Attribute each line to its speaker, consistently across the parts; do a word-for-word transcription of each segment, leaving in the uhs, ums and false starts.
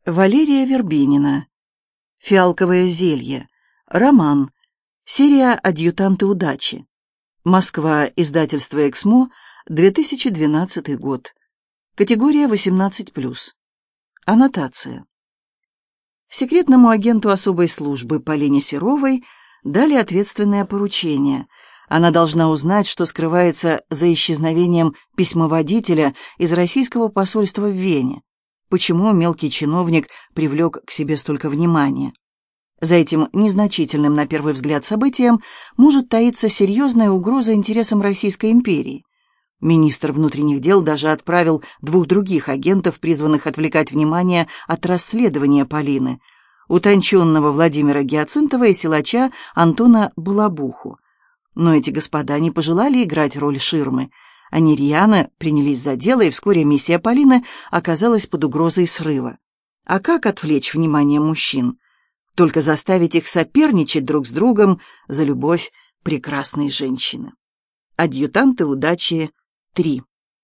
Speaker 1: Валерия Вербинина. «Фиалковое зелье». Роман. Серия «Адъютанты удачи». Москва. Издательство «Эксмо», две тысячи двенадцатый год. Категория восемнадцать плюс. Аннотация. Секретному агенту особой службы Полине Серовой дали ответственное поручение. Она должна узнать, что скрывается за исчезновением письмоводителя из российского посольства в Вене. Почему мелкий чиновник привлек к себе столько внимания? За этим незначительным на первый взгляд событием может таиться серьезная угроза интересам Российской империи. Министр внутренних дел даже отправил двух других агентов, призванных отвлекать внимание от расследования Полины, утонченного Владимира Гиацинтова и силача Антона Балабуху. Но эти господа не пожелали играть роль ширмы. Они рьяно принялись за дело, и вскоре миссия Полины оказалась под угрозой срыва. А как отвлечь внимание мужчин? Только заставить их соперничать друг с другом за любовь прекрасной женщины. Адъютанты удачи три.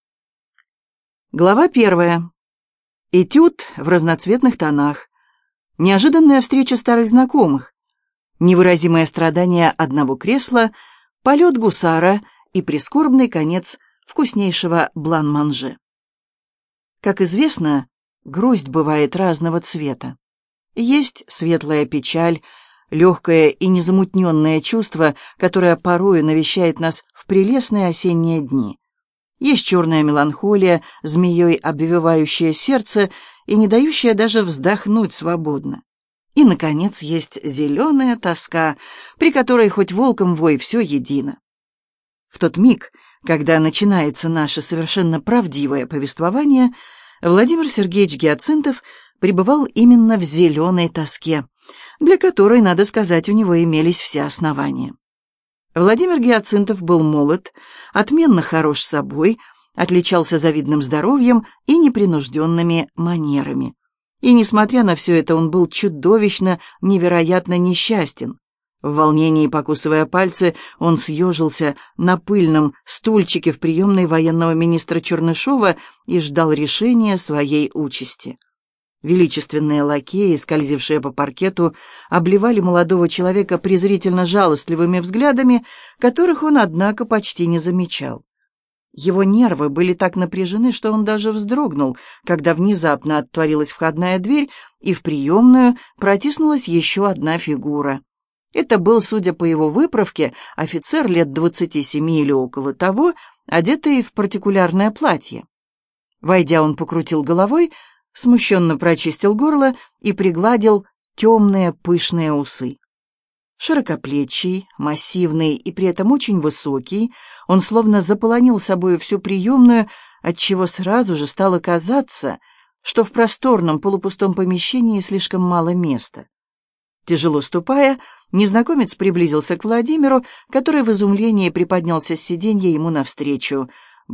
Speaker 1: Глава первая. Этюд в разноцветных тонах. Неожиданная встреча старых знакомых. Невыразимое страдание одного кресла, полет гусара и прискорбный конец вкуснейшего блан-манже. Как известно, грусть бывает разного цвета. Есть светлая печаль, легкое и незамутненное чувство, которое порою навещает нас в прелестные осенние дни. Есть черная меланхолия, змеей обвивающая сердце и не дающая даже вздохнуть свободно. И, наконец, есть зеленая тоска, при которой хоть волком вой, все едино. В тот миг, когда начинается наше совершенно правдивое повествование, Владимир Сергеевич Гиацинтов пребывал именно в зеленой тоске, для которой, надо сказать, у него имелись все основания. Владимир Гиацинтов был молод, отменно хорош собой, отличался завидным здоровьем и непринужденными манерами. И, несмотря на все это, он был чудовищно, невероятно несчастен. В волнении, покусывая пальцы, он съежился на пыльном стульчике в приемной военного министра Чернышова и ждал решения своей участи. Величественные лакеи, скользившие по паркету, обливали молодого человека презрительно-жалостливыми взглядами, которых он, однако, почти не замечал. Его нервы были так напряжены, что он даже вздрогнул, когда внезапно отворилась входная дверь, и в приемную протиснулась еще одна фигура. Это был, судя по его выправке, офицер лет двадцати семи или около того, одетый в партикулярное платье. Войдя, он покрутил головой, смущенно прочистил горло и пригладил темные пышные усы. Широкоплечий, массивный и при этом очень высокий, он словно заполонил собою всю приемную, отчего сразу же стало казаться, что в просторном полупустом помещении слишком мало места. Тяжело ступая, незнакомец приблизился к Владимиру, который в изумлении приподнялся с сиденья ему навстречу.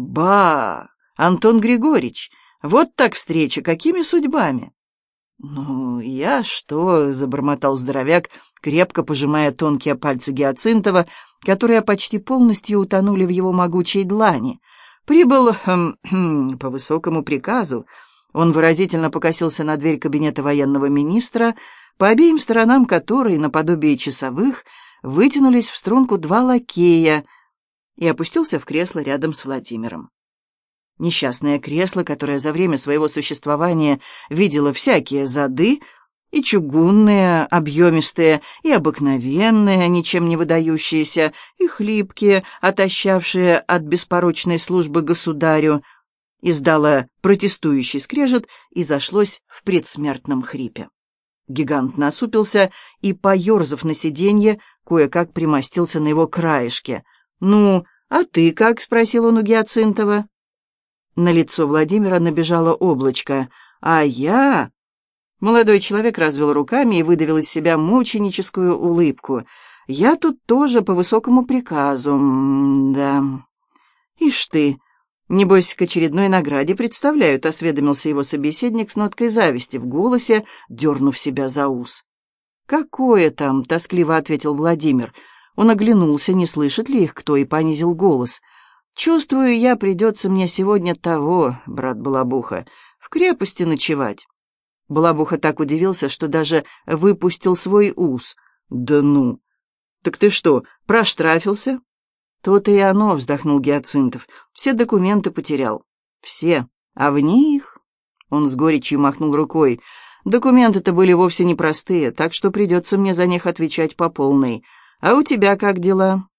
Speaker 1: «Ба! Антон Григорьевич! Вот так встреча! Какими судьбами?» «Ну, я что?» — забормотал здоровяк, крепко пожимая тонкие пальцы Гиацинтова, которые почти полностью утонули в его могучей длани. «Прибыл хм, хм, по высокому приказу». Он выразительно покосился на дверь кабинета военного министра, по обеим сторонам которой, наподобие часовых, вытянулись в струнку два лакея, и опустился в кресло рядом с Владимиром. Несчастное кресло, которое за время своего существования видело всякие зады, и чугунные, объемистые, и обыкновенные, ничем не выдающиеся, и хлипкие, отощавшие от беспорочной службы государю, издало протестующий скрежет и зашлось в предсмертном хрипе. Гигант насупился и, поерзав на сиденье, кое-как примостился на его краешке. «Ну, а ты как?» — спросил он у Гиацинтова. На лицо Владимира набежало облачко. «А я...» Молодой человек развел руками и выдавил из себя мученическую улыбку. «Я тут тоже по высокому приказу, да...» «Ишь ты, небось, к очередной награде представляют», — осведомился его собеседник с ноткой зависти в голосе, дернув себя за ус. «Какое там?» — тоскливо ответил Владимир. Он оглянулся, не слышит ли их кто, и понизил голос. «Чувствую я, придется мне сегодня того, брат Балабуха, в крепости ночевать». Балабуха так удивился, что даже выпустил свой ус. «Да ну! Так ты что, проштрафился?» «То-то и оно», — вздохнул Гиацинтов. «Все документы потерял. Все. А в них...» Он с горечью махнул рукой. «Документы-то были вовсе непростые, так что придется мне за них отвечать по полной. А у тебя как дела?»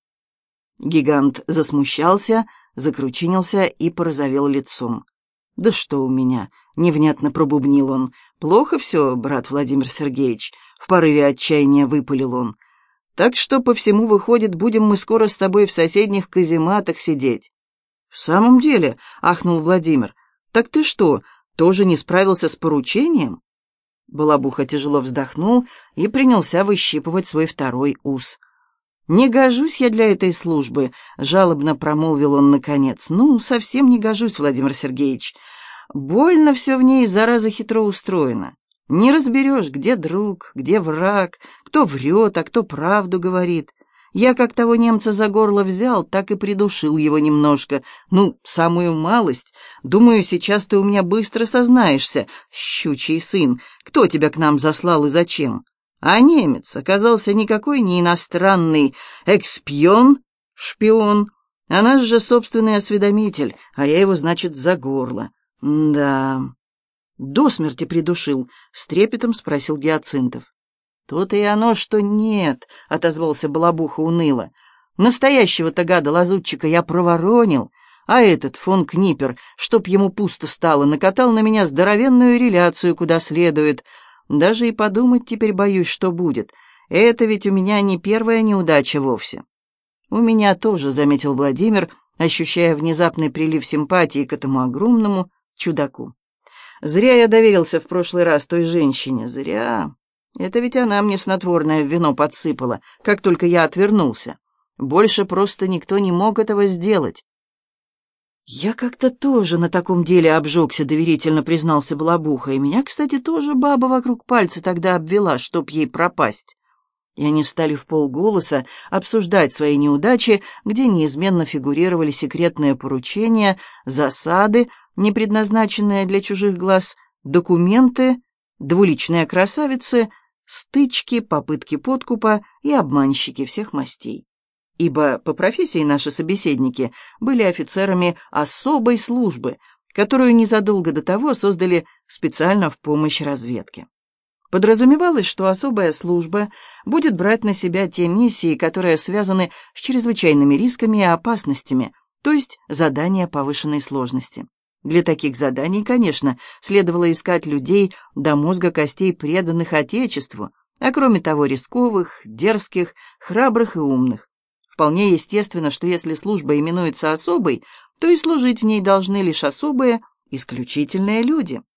Speaker 1: Гигант засмущался, закручинился и порозовел лицом. «Да что у меня?» — невнятно пробубнил он. «Плохо все, брат Владимир Сергеевич», — в порыве отчаяния выпалил он. «Так что, по всему выходит, будем мы скоро с тобой в соседних казематах сидеть». «В самом деле?» — ахнул Владимир. «Так ты что, тоже не справился с поручением?» Балабуха тяжело вздохнул и принялся выщипывать свой второй ус. «Не гожусь я для этой службы», — жалобно промолвил он наконец. «Ну, совсем не гожусь, Владимир Сергеевич. Больно все в ней, зараза, хитро устроено. Не разберешь, где друг, где враг, кто врет, а кто правду говорит. Я как того немца за горло взял, так и придушил его немножко. Ну, самую малость. Думаю, сейчас ты у меня быстро сознаешься, щучий сын, кто тебя к нам заслал и зачем. А немец оказался никакой не иностранный экспион, шпион, а наш же собственный осведомитель, а я его, значит, за горло. Да. До смерти придушил, с трепетом спросил Гиацинтов. «То-то и оно, что нет», — отозвался Балабуха уныло. «Настоящего-то гада-лазутчика я проворонил, а этот фон Книпер, чтоб ему пусто стало, накатал на меня здоровенную реляцию куда следует. Даже и подумать теперь боюсь, что будет. Это ведь у меня не первая неудача вовсе». «У меня тоже», — заметил Владимир, ощущая внезапный прилив симпатии к этому огромному чудаку. «Зря я доверился в прошлый раз той женщине, зря. Это ведь она мне снотворное в вино подсыпала, как только я отвернулся. Больше просто никто не мог этого сделать». «Я как-то тоже на таком деле обжегся», — доверительно признался Балабуха. «И меня, кстати, тоже баба вокруг пальца тогда обвела, чтоб ей пропасть». И они стали вполголоса обсуждать свои неудачи, где неизменно фигурировали секретные поручения, засады, не предназначенные для чужих глаз, документы, двуличные красавицы, стычки, попытки подкупа и обманщики всех мастей. Ибо по профессии наши собеседники были офицерами особой службы, которую незадолго до того создали специально в помощь разведке. Подразумевалось, что особая служба будет брать на себя те миссии, которые связаны с чрезвычайными рисками и опасностями, то есть задания повышенной сложности. Для таких заданий, конечно, следовало искать людей до мозга костей, преданных Отечеству, а кроме того рисковых, дерзких, храбрых и умных. Вполне естественно, что если служба именуется особой, то и служить в ней должны лишь особые, исключительные люди.